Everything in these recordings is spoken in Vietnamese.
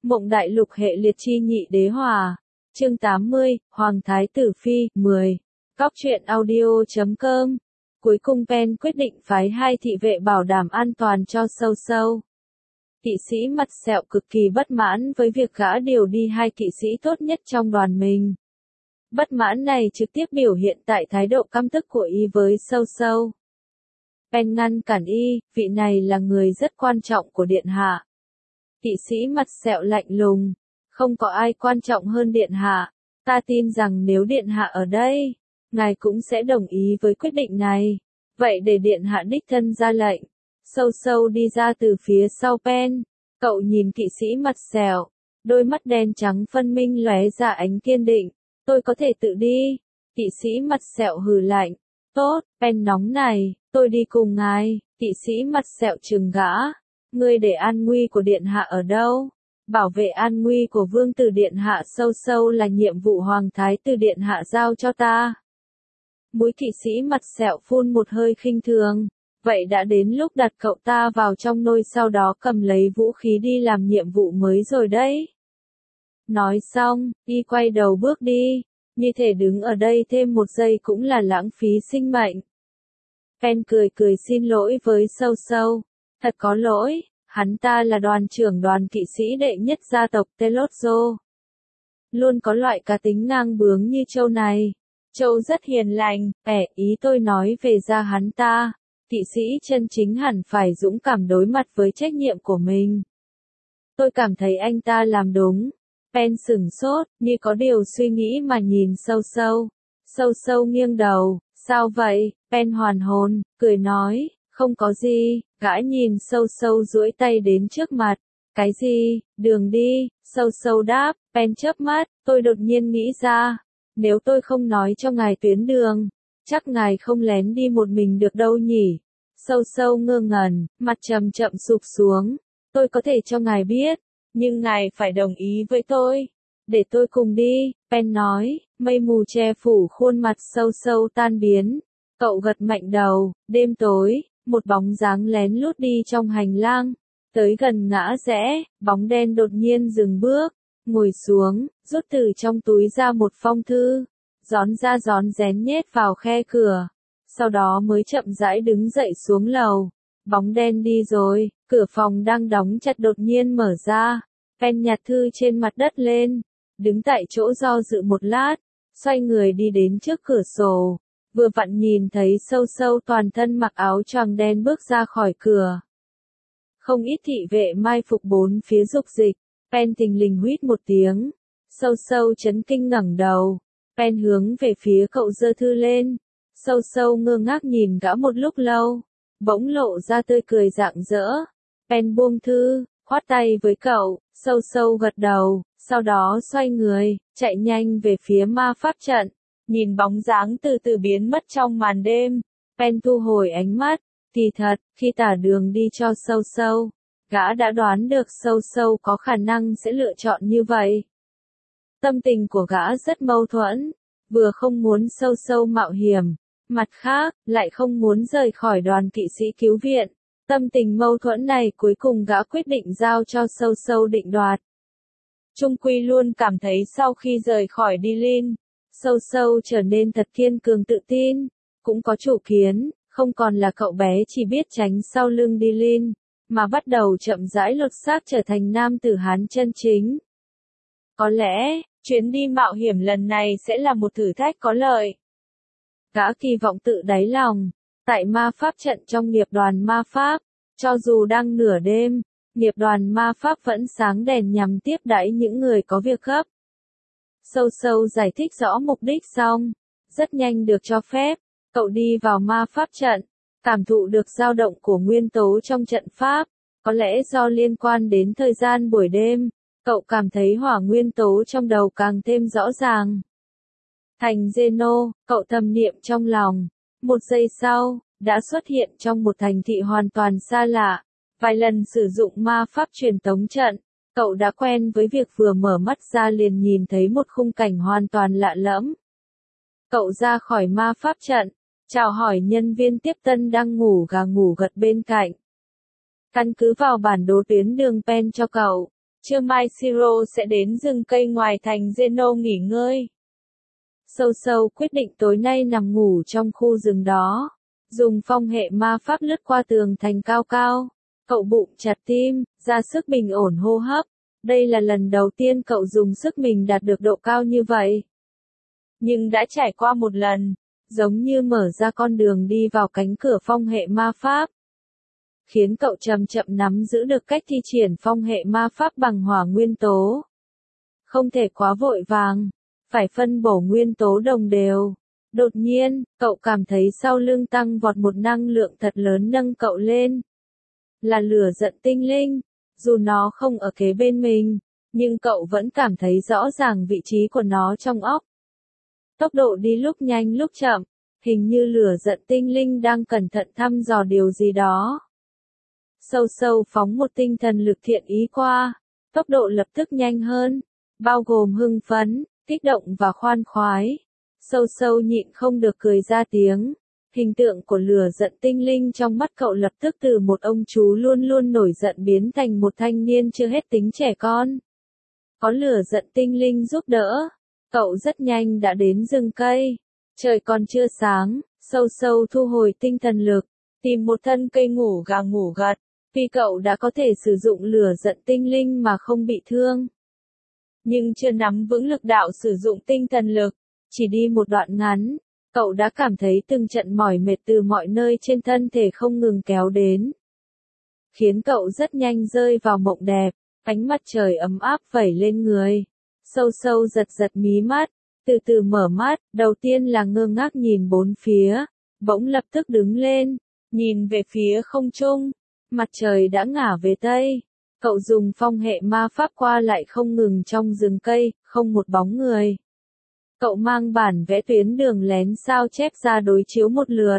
Mộng Đại Lục hệ liệt chi nhị đế hòa. Chương 80, Hoàng Thái Tử Phi, 10. Cóc truyện audio.com. Cuối cùng Pen quyết định phái 2 thị vệ bảo đảm an toàn cho Sâu Sâu. Kỵ sĩ mặt sẹo cực kỳ bất mãn với việc gã điều đi 2 kỵ sĩ tốt nhất trong đoàn mình. Bất mãn này trực tiếp biểu hiện tại thái độ căm tức của y với Sâu Sâu. Pen ngăn cản y, vị này là người rất quan trọng của điện hạ. Kỵ sĩ mặt sẹo lạnh lùng, không có ai quan trọng hơn điện hạ, ta tin rằng nếu điện hạ ở đây, ngài cũng sẽ đồng ý với quyết định này. Vậy để điện hạ đích thân ra lệnh. Sâu Sâu đi ra từ phía sau Pen, cậu nhìn kỵ sĩ mặt sẹo, đôi mắt đen trắng phân minh lóe ra ánh kiên định. Tôi có thể tự đi. Kỵ sĩ mặt sẹo hừ lạnh. Tốt, Pen nóng này, tôi đi cùng ngài. Kỵ sĩ mặt sẹo trừng gã. Ngươi để an nguy của điện hạ ở đâu? Bảo vệ an nguy của vương tử điện hạ Sâu Sâu là nhiệm vụ hoàng thái tử điện hạ giao cho ta. Mũi kỵ sĩ mặt sẹo phun một hơi khinh thường. Vậy đã đến lúc đặt cậu ta vào trong nôi sau đó cầm lấy vũ khí đi làm nhiệm vụ mới rồi đấy. Nói xong, y quay đầu bước đi. Như thể đứng ở đây thêm một giây cũng là lãng phí sinh mệnh. Pen cười cười xin lỗi với Sâu Sâu. Thật có lỗi, hắn ta là đoàn trưởng đoàn kỵ sĩ đệ nhất gia tộc Telotzo. Luôn có loại cá tính ngang bướng như Châu này. Châu rất hiền lành, ý tôi nói về ra hắn ta. Kỵ sĩ chân chính hẳn phải dũng cảm đối mặt với trách nhiệm của mình. Tôi cảm thấy anh ta làm đúng. Pen sửng sốt, như có điều suy nghĩ mà nhìn Sâu Sâu. Sâu Sâu nghiêng đầu, sao vậy? Pen hoàn hồn, cười nói, không có gì. Gã nhìn Sâu Sâu duỗi tay đến trước mặt. Cái gì? Đường đi. Sâu Sâu đáp. Pen chớp mắt, tôi đột nhiên nghĩ ra. Nếu tôi không nói cho ngài tuyến đường, chắc ngài không lén đi một mình được đâu nhỉ. Sâu Sâu ngơ ngẩn, mặt chậm chậm sụp xuống. Tôi có thể cho ngài biết, nhưng ngài phải đồng ý với tôi. Để tôi cùng đi, Pen nói. Mây mù che phủ khuôn mặt Sâu Sâu tan biến. Cậu gật mạnh đầu. Đêm tối, một bóng dáng lén lút đi trong hành lang. Tới gần ngã rẽ, bóng đen đột nhiên dừng bước, ngồi xuống, rút từ trong túi ra một phong thư, rón ra rón rén nhét vào khe cửa. Sau đó mới chậm rãi đứng dậy xuống lầu. Bóng đen đi rồi, cửa phòng đang đóng chặt đột nhiên mở ra. Pen nhặt thư trên mặt đất lên, đứng tại chỗ do dự một lát, xoay người đi đến trước cửa sổ. Vừa vặn nhìn thấy Sâu Sâu toàn thân mặc áo choàng đen bước ra khỏi cửa. Không ít thị vệ mai phục bốn phía dục dịch. Pen thình lình huýt một tiếng. Sâu Sâu chấn kinh ngẩng đầu. Pen hướng về phía cậu giơ thư lên. Sâu Sâu ngơ ngác nhìn gã một lúc lâu. Bỗng lộ ra tươi cười rạng rỡ. Pen buông thư, khoát tay với cậu. Sâu Sâu gật đầu, sau đó xoay người, chạy nhanh về phía ma pháp trận. Nhìn bóng dáng từ từ biến mất trong màn đêm. Pen thu hồi ánh mắt. Kỳ thật, khi tả đường đi cho Sâu Sâu, gã đã đoán được Sâu Sâu có khả năng sẽ lựa chọn như vậy. Tâm tình của gã rất mâu thuẫn, vừa không muốn Sâu Sâu mạo hiểm, mặt khác, lại không muốn rời khỏi đoàn kỵ sĩ cứu viện. Tâm tình mâu thuẫn này cuối cùng gã quyết định giao cho Sâu Sâu định đoạt. Trung quy luôn cảm thấy sau khi rời khỏi Dilin, Sâu Sâu trở nên thật kiên cường tự tin, cũng có chủ kiến, không còn là cậu bé chỉ biết tránh sau lưng Dilin, mà bắt đầu chậm rãi lột xác trở thành nam tử Hán chân chính. Có lẽ, chuyến đi mạo hiểm lần này sẽ là một thử thách có lợi. Gã kỳ vọng tự đáy lòng, tại ma pháp trận trong nghiệp đoàn ma pháp, cho dù đang nửa đêm, nghiệp đoàn ma pháp vẫn sáng đèn nhằm tiếp đãi những người có việc gấp. Sâu Sâu giải thích rõ mục đích xong, rất nhanh được cho phép, cậu đi vào ma pháp trận, cảm thụ được dao động của nguyên tố trong trận pháp, có lẽ do liên quan đến thời gian buổi đêm, cậu cảm thấy hỏa nguyên tố trong đầu càng thêm rõ ràng. Thành Zeno, cậu thầm niệm trong lòng, một giây sau, đã xuất hiện trong một thành thị hoàn toàn xa lạ, vài lần sử dụng ma pháp truyền tống trận, cậu đã quen với việc vừa mở mắt ra liền nhìn thấy một khung cảnh hoàn toàn lạ lẫm. Cậu ra khỏi ma pháp trận, chào hỏi nhân viên tiếp tân đang ngủ gà ngủ gật bên cạnh. Căn cứ vào bản đồ tuyến đường Pen cho cậu, Trưa mai Siro sẽ đến rừng cây ngoài thành Zeno nghỉ ngơi. Sâu sâu quyết định tối nay nằm ngủ trong khu rừng đó. Dùng phong hệ ma pháp lướt qua tường thành cao cao. Cậu bụng chặt tim, ra sức bình ổn hô hấp. Đây là lần đầu tiên cậu dùng sức mình đạt được độ cao như vậy. Nhưng đã trải qua một lần, giống như mở ra con đường đi vào cánh cửa phong hệ ma pháp. Khiến cậu chậm chậm nắm giữ được cách thi triển phong hệ ma pháp bằng hỏa nguyên tố. Không thể quá vội vàng, phải phân bổ nguyên tố đồng đều. Đột nhiên, cậu cảm thấy sau lưng tăng vọt một năng lượng thật lớn nâng cậu lên. Là lửa giận tinh linh, dù nó không ở kế bên mình, nhưng cậu vẫn cảm thấy rõ ràng vị trí của nó trong óc. Tốc độ đi lúc nhanh lúc chậm, hình như lửa giận tinh linh đang cẩn thận thăm dò điều gì đó. Sâu sâu phóng một tinh thần lực thiện ý qua, tốc độ lập tức nhanh hơn, bao gồm hưng phấn, kích động và khoan khoái. Sâu sâu nhịn không được cười ra tiếng. Hình tượng của lửa giận tinh linh trong mắt cậu lập tức từ một ông chú luôn luôn nổi giận biến thành một thanh niên chưa hết tính trẻ con. Có lửa giận tinh linh giúp đỡ, cậu rất nhanh đã đến rừng cây. Trời còn chưa sáng, sâu sâu thu hồi tinh thần lực, tìm một thân cây ngủ gà ngủ gật, vì cậu đã có thể sử dụng lửa giận tinh linh mà không bị thương. Nhưng chưa nắm vững lực đạo sử dụng tinh thần lực, chỉ đi một đoạn ngắn, cậu đã cảm thấy từng trận mỏi mệt từ mọi nơi trên thân thể không ngừng kéo đến. Khiến cậu rất nhanh rơi vào mộng đẹp, ánh mặt trời ấm áp vẩy lên người. Sâu sâu giật giật mí mắt, từ từ mở mắt, đầu tiên là ngơ ngác nhìn bốn phía, bỗng lập tức đứng lên, nhìn về phía không trung, mặt trời đã ngả về tây. Cậu dùng phong hệ ma pháp qua lại không ngừng trong rừng cây, không một bóng người. Cậu mang bản vẽ tuyến đường lén sao chép ra đối chiếu một lượt.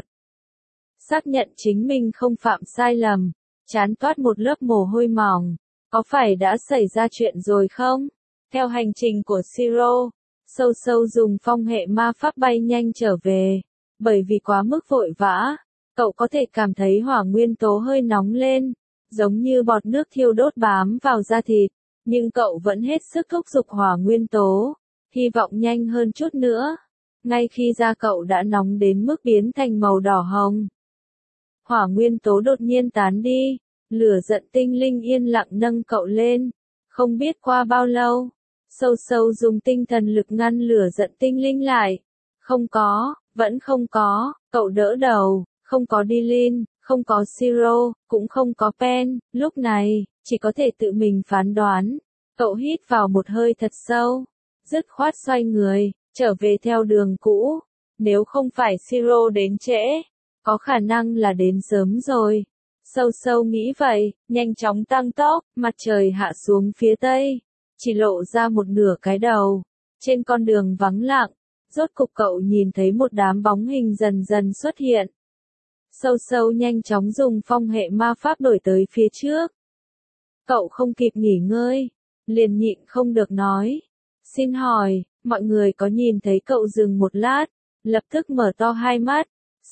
Xác nhận chính mình không phạm sai lầm, trán toát một lớp mồ hôi mỏng. Có phải đã xảy ra chuyện rồi không? Theo hành trình của Siro, sâu sâu dùng phong hệ ma pháp bay nhanh trở về. Bởi vì quá mức vội vã, cậu có thể cảm thấy hỏa nguyên tố hơi nóng lên, giống như bọt nước thiêu đốt bám vào da thịt. Nhưng cậu vẫn hết sức thúc giục hỏa nguyên tố, hy vọng nhanh hơn chút nữa. Ngay khi da cậu đã nóng đến mức biến thành màu đỏ hồng, hỏa nguyên tố đột nhiên tán đi, lửa giận tinh linh yên lặng nâng cậu lên. Không biết qua bao lâu, sâu sâu dùng tinh thần lực ngăn lửa giận tinh linh lại. Không có, vẫn không có, cậu đỡ đầu, không có Dylan, không có Siro, cũng không có Pen, lúc này, chỉ có thể tự mình phán đoán. Cậu hít vào một hơi thật sâu, dứt khoát xoay người, trở về theo đường cũ. Nếu không phải Siro đến trễ, có khả năng là đến sớm rồi. Sâu sâu nghĩ vậy, nhanh chóng tăng tốc, mặt trời hạ xuống phía tây, chỉ lộ ra một nửa cái đầu. Trên con đường vắng lặng, rốt cục cậu nhìn thấy một đám bóng hình dần dần xuất hiện. Sâu sâu nhanh chóng dùng phong hệ ma pháp đổi tới phía trước. Cậu không kịp nghỉ ngơi, liền nhịn không được nói. Xin hỏi, mọi người có nhìn thấy cậu dừng một lát, lập tức mở to hai mắt.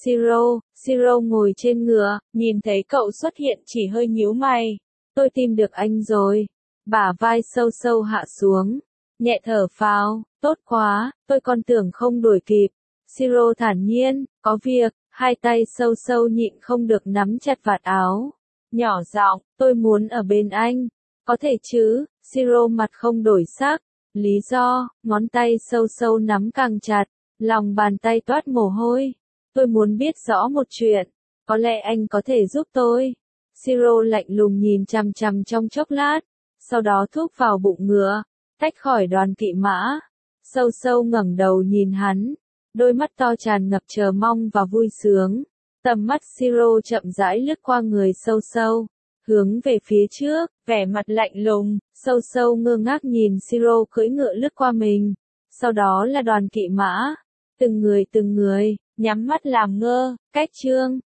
Siro ngồi trên ngựa, nhìn thấy cậu xuất hiện chỉ hơi nhíu mày. Tôi tìm được anh rồi. Bả vai sâu sâu hạ xuống, nhẹ thở phào, tốt quá, tôi còn tưởng không đuổi kịp. Siro thản nhiên, có việc, hai tay sâu sâu nhịn không được nắm chặt vạt áo. Nhỏ giọng, tôi muốn ở bên anh. Có thể chứ, Siro mặt không đổi sắc. Lý do, ngón tay sâu sâu nắm càng chặt, lòng bàn tay toát mồ hôi. Tôi muốn biết rõ một chuyện, có lẽ anh có thể giúp tôi. Siro lạnh lùng nhìn chằm chằm trong chốc lát, sau đó thúc vào bụng ngựa, tách khỏi đoàn kỵ mã. Sâu sâu ngẩng đầu nhìn hắn, đôi mắt to tràn ngập chờ mong và vui sướng. Tầm mắt Siro chậm rãi lướt qua người sâu sâu, hướng về phía trước, vẻ mặt lạnh lùng. Sâu sâu ngơ ngác nhìn Siro cưỡi ngựa lướt qua mình, sau đó là đoàn kỵ mã. Từng người, nhắm mắt làm ngơ, cách chương.